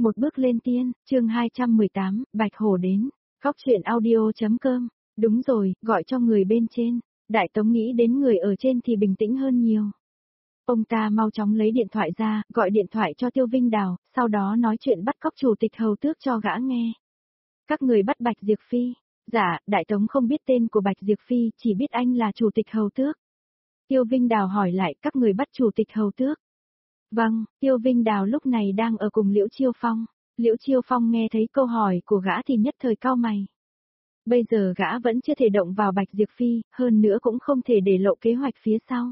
Một bước lên tiên, chương 218, Bạch Hổ đến. Góc truyện audio.com. Đúng rồi, gọi cho người bên trên. Đại Tống nghĩ đến người ở trên thì bình tĩnh hơn nhiều. Ông ta mau chóng lấy điện thoại ra, gọi điện thoại cho Tiêu Vinh Đào, sau đó nói chuyện bắt cóc chủ tịch hầu tước cho gã nghe. Các người bắt Bạch Diệp Phi. Dạ, Đại Tống không biết tên của Bạch Diệp Phi, chỉ biết anh là chủ tịch hầu tước. Tiêu Vinh Đào hỏi lại, các người bắt chủ tịch hầu tước. Vâng, Tiêu Vinh Đào lúc này đang ở cùng Liễu Chiêu Phong. Liễu Chiêu Phong nghe thấy câu hỏi của gã thì nhất thời cau mày. Bây giờ gã vẫn chưa thể động vào Bạch Diệp Phi, hơn nữa cũng không thể để lộ kế hoạch phía sau.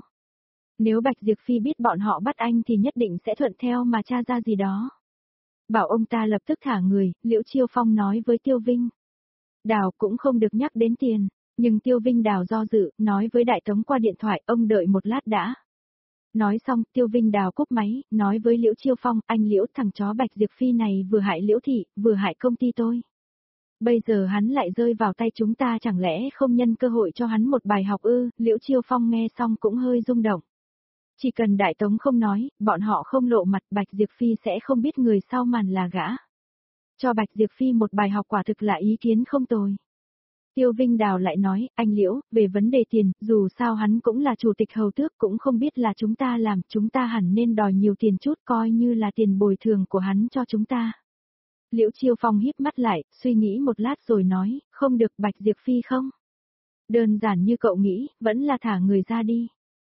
Nếu Bạch Diệp Phi biết bọn họ bắt anh thì nhất định sẽ thuận theo mà tra ra gì đó. Bảo ông ta lập tức thả người, Liễu Chiêu Phong nói với Tiêu Vinh Đào cũng không được nhắc đến tiền, nhưng Tiêu Vinh Đào do dự, nói với Đại Tống qua điện thoại, ông đợi một lát đã. Nói xong, Tiêu Vinh Đào cúp máy, nói với Liễu Chiêu Phong, anh Liễu, thằng chó Bạch Diệp Phi này vừa hại Liễu thị, vừa hại công ty tôi. Bây giờ hắn lại rơi vào tay chúng ta, chẳng lẽ không nhân cơ hội cho hắn một bài học ư? Liễu Chiêu Phong nghe xong cũng hơi rung động. Chỉ cần Đại Tống không nói, bọn họ không lộ mặt, Bạch Diệp Phi sẽ không biết người sau màn là gã. Cho Bạch Diệp Phi một bài học quả thực là ý kiến không tồi. Tiêu Vinh Đào lại nói, anh Liễu, về vấn đề tiền, dù sao hắn cũng là chủ tịch hầu tước, cũng không biết là chúng ta làm, chúng ta hẳn nên đòi nhiều tiền chút, coi như là tiền bồi thường của hắn cho chúng ta. Liễu Chiêu Phong híp mắt lại, suy nghĩ một lát rồi nói, không được Bạch Diệp Phi không? Đơn giản như cậu nghĩ, vẫn là thả người ra đi.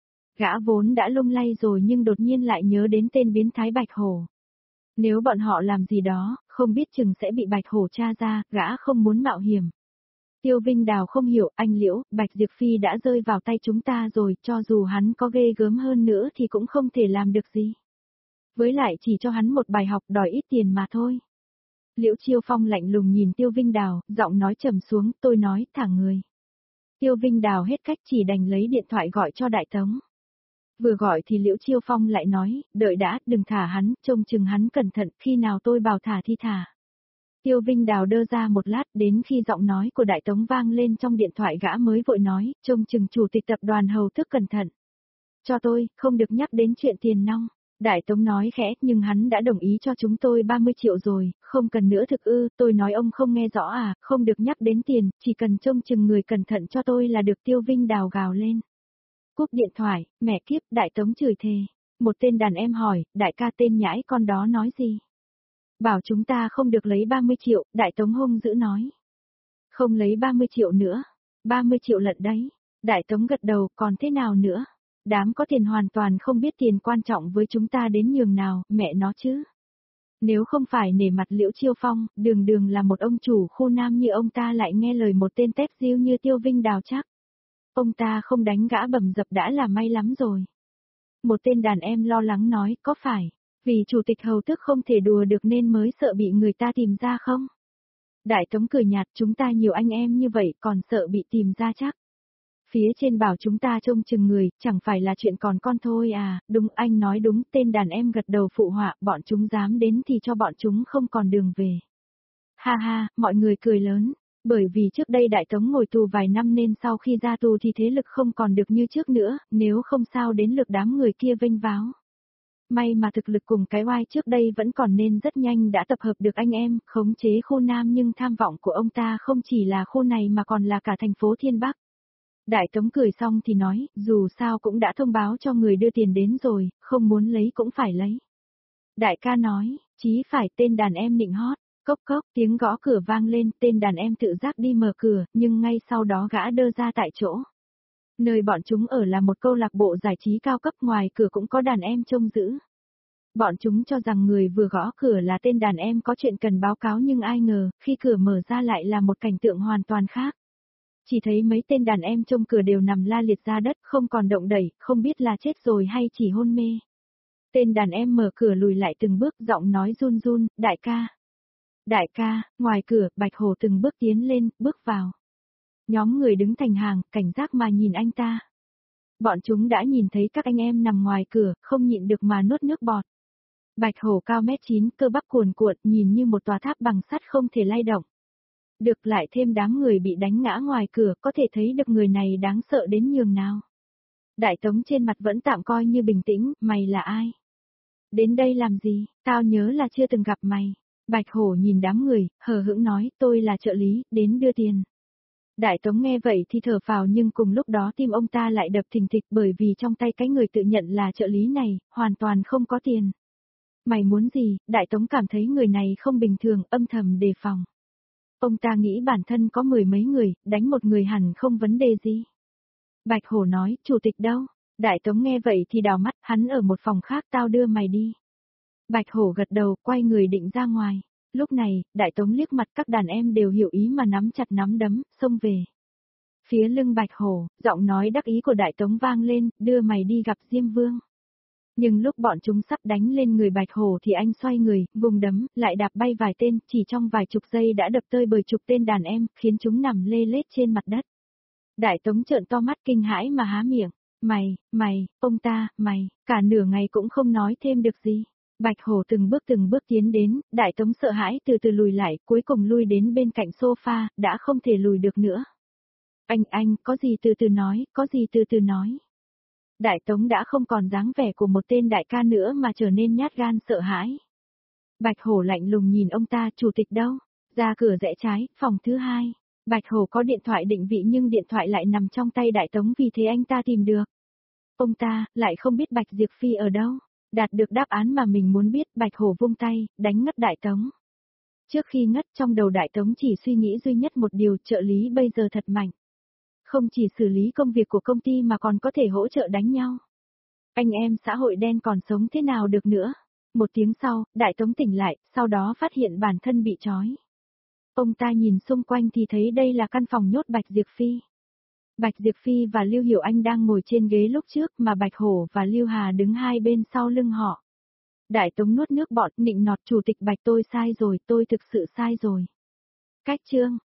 Gã vốn đã lung lay rồi nhưng đột nhiên lại nhớ đến tên biến thái Bạch Hổ. Nếu bọn họ làm gì đó, không biết chừng sẽ bị Bạch Hổ tra ra, gã không muốn mạo hiểm. Tiêu Vinh Đào không hiểu, anh Liễu, Bạch Diệp Phi đã rơi vào tay chúng ta rồi, cho dù hắn có ghê gớm hơn nữa thì cũng không thể làm được gì. Với lại chỉ cho hắn một bài học, đòi ít tiền mà thôi. Liễu Chiêu Phong lạnh lùng nhìn Tiêu Vinh Đào, giọng nói trầm xuống, tôi nói, thả người. Tiêu Vinh Đào hết cách chỉ đành lấy điện thoại gọi cho Đại Tống. Vừa gọi thì Liễu Chiêu Phong lại nói, đợi đã, đừng thả hắn, trông chừng hắn cẩn thận, khi nào tôi bảo thả thì thả. Tiêu Vinh Đào đơ ra một lát, đến khi giọng nói của Đại Tống vang lên trong điện thoại gã mới vội nói, trông chừng chủ tịch tập đoàn hầu tước cẩn thận. Cho tôi, không được nhắc đến chuyện tiền nong. Đại Tống nói khẽ, nhưng hắn đã đồng ý cho chúng tôi 30 triệu rồi, không cần nữa thực ư, tôi nói ông không nghe rõ à, không được nhắc đến tiền, chỉ cần trông chừng người cẩn thận cho tôi là được. Tiêu Vinh Đào gào lên. Cúp điện thoại, mẹ kiếp, Đại Tống chửi thề. Một tên đàn em hỏi, đại ca tên nhãi con đó nói gì? Bảo chúng ta không được lấy 30 triệu, Đại Tống hung dữ nói. Không lấy 30 triệu nữa, 30 triệu lận đấy. Đại Tống gật đầu, còn thế nào nữa? Đám có tiền hoàn toàn không biết tiền quan trọng với chúng ta đến nhường nào, mẹ nó chứ. Nếu không phải nể mặt Liễu Chiêu Phong, đường đường là một ông chủ khu nam như ông ta lại nghe lời một tên tép diêu như Tiêu Vinh Đào chắc. Ông ta không đánh gã bầm dập đã là may lắm rồi. Một tên đàn em lo lắng nói, có phải, vì chủ tịch hầu tước không thể đùa được nên mới sợ bị người ta tìm ra không? Đại Tống cười nhạt, chúng ta nhiều anh em như vậy còn sợ bị tìm ra chắc. Phía trên bảo chúng ta trông chừng người, chẳng phải là chuyện còn con thôi à, đúng, anh nói đúng, tên đàn em gật đầu phụ họa, bọn chúng dám đến thì cho bọn chúng không còn đường về. Ha ha, mọi người cười lớn, bởi vì trước đây Đại Tống ngồi tù vài năm nên sau khi ra tù thì thế lực không còn được như trước nữa, nếu không sao đến lượt đám người kia vênh váo. May mà thực lực cùng cái oai trước đây vẫn còn nên rất nhanh đã tập hợp được anh em, khống chế khu Nam, nhưng tham vọng của ông ta không chỉ là khu này mà còn là cả thành phố Thiên Bắc. Đại Tống cười xong thì nói, dù sao cũng đã thông báo cho người đưa tiền đến rồi, không muốn lấy cũng phải lấy. Đại ca nói, chí phải, tên đàn em nịnh hót, cốc cốc, tiếng gõ cửa vang lên, tên đàn em tự giác đi mở cửa, nhưng ngay sau đó gã đơ ra tại chỗ. Nơi bọn chúng ở là một câu lạc bộ giải trí cao cấp, ngoài cửa cũng có đàn em trông giữ. Bọn chúng cho rằng người vừa gõ cửa là tên đàn em có chuyện cần báo cáo, nhưng ai ngờ, khi cửa mở ra lại là một cảnh tượng hoàn toàn khác. Chỉ thấy mấy tên đàn em trong cửa đều nằm la liệt ra đất, không còn động đẩy, không biết là chết rồi hay chỉ hôn mê. Tên đàn em mở cửa lùi lại từng bước, giọng nói run run, đại ca. Đại ca, ngoài cửa, Bạch Hổ từng bước tiến lên, bước vào. Nhóm người đứng thành hàng, cảnh giác mà nhìn anh ta. Bọn chúng đã nhìn thấy các anh em nằm ngoài cửa, không nhịn được mà nuốt nước bọt. Bạch Hổ cao 1m9, cơ bắp cuồn cuộn, nhìn như một tòa tháp bằng sắt không thể lay động. Được lại thêm đám người bị đánh ngã ngoài cửa, có thể thấy được người này đáng sợ đến nhường nào. Đại Tống trên mặt vẫn tạm coi như bình tĩnh, mày là ai? Đến đây làm gì, tao nhớ là chưa từng gặp mày. Bạch Hổ nhìn đám người, hờ hững nói, tôi là trợ lý, đến đưa tiền. Đại Tống nghe vậy thì thở phào nhưng cùng lúc đó tim ông ta lại đập thình thịch bởi vì trong tay cái người tự nhận là trợ lý này, hoàn toàn không có tiền. Mày muốn gì? Đại Tống cảm thấy người này không bình thường, âm thầm đề phòng. Ông ta nghĩ bản thân có mười mấy người, đánh một người hẳn không vấn đề gì. Bạch Hổ nói, chủ tịch đâu? Đại Tống nghe vậy thì đào mắt, hắn ở một phòng khác, tao đưa mày đi. Bạch Hổ gật đầu, quay người định ra ngoài. Lúc này, Đại Tống liếc mặt các đàn em đều hiểu ý mà nắm chặt nắm đấm, xông về. Phía lưng Bạch Hổ, giọng nói đắc ý của Đại Tống vang lên, đưa mày đi gặp Diêm Vương. Nhưng lúc bọn chúng sắp đánh lên người Bạch Hổ thì anh xoay người, vùng đấm, lại đạp bay vài tên, chỉ trong vài chục giây đã đập tơi bời chục tên đàn em, khiến chúng nằm lê lết trên mặt đất. Đại Tống trợn to mắt kinh hãi mà há miệng, mày, ông ta, mày, cả nửa ngày cũng không nói thêm được gì. Bạch Hổ từng bước tiến đến, Đại Tống sợ hãi từ từ lùi lại, cuối cùng lui đến bên cạnh sofa, đã không thể lùi được nữa. Anh, có gì từ từ nói, có gì từ từ nói. Đại Tống đã không còn dáng vẻ của một tên đại ca nữa mà trở nên nhát gan sợ hãi. Bạch Hổ lạnh lùng nhìn ông ta, chủ tịch đâu? Ra cửa rẽ trái, phòng thứ 2. Bạch Hổ có điện thoại định vị nhưng điện thoại lại nằm trong tay Đại Tống vì thế anh ta tìm được. Ông ta, lại không biết Bạch Diệp Phi ở đâu. Đạt được đáp án mà mình muốn biết, Bạch Hổ vung tay, đánh ngất Đại Tống. Trước khi ngất trong đầu Đại Tống chỉ suy nghĩ duy nhất một điều, trợ lý bây giờ thật mạnh. Không chỉ xử lý công việc của công ty mà còn có thể hỗ trợ đánh nhau. Anh em xã hội đen còn sống thế nào được nữa. Một tiếng sau, Đại Tống tỉnh lại, sau đó phát hiện bản thân bị trói. Ông ta nhìn xung quanh thì thấy đây là căn phòng nhốt Bạch Diệp Phi. Bạch Diệp Phi và Lưu Hiểu Anh đang ngồi trên ghế lúc trước mà Bạch Hổ và Lưu Hà đứng hai bên sau lưng họ. Đại Tống nuốt nước bọt, nịnh nọt, chủ tịch Bạch, tôi sai rồi, tôi thực sự sai rồi. Cách chương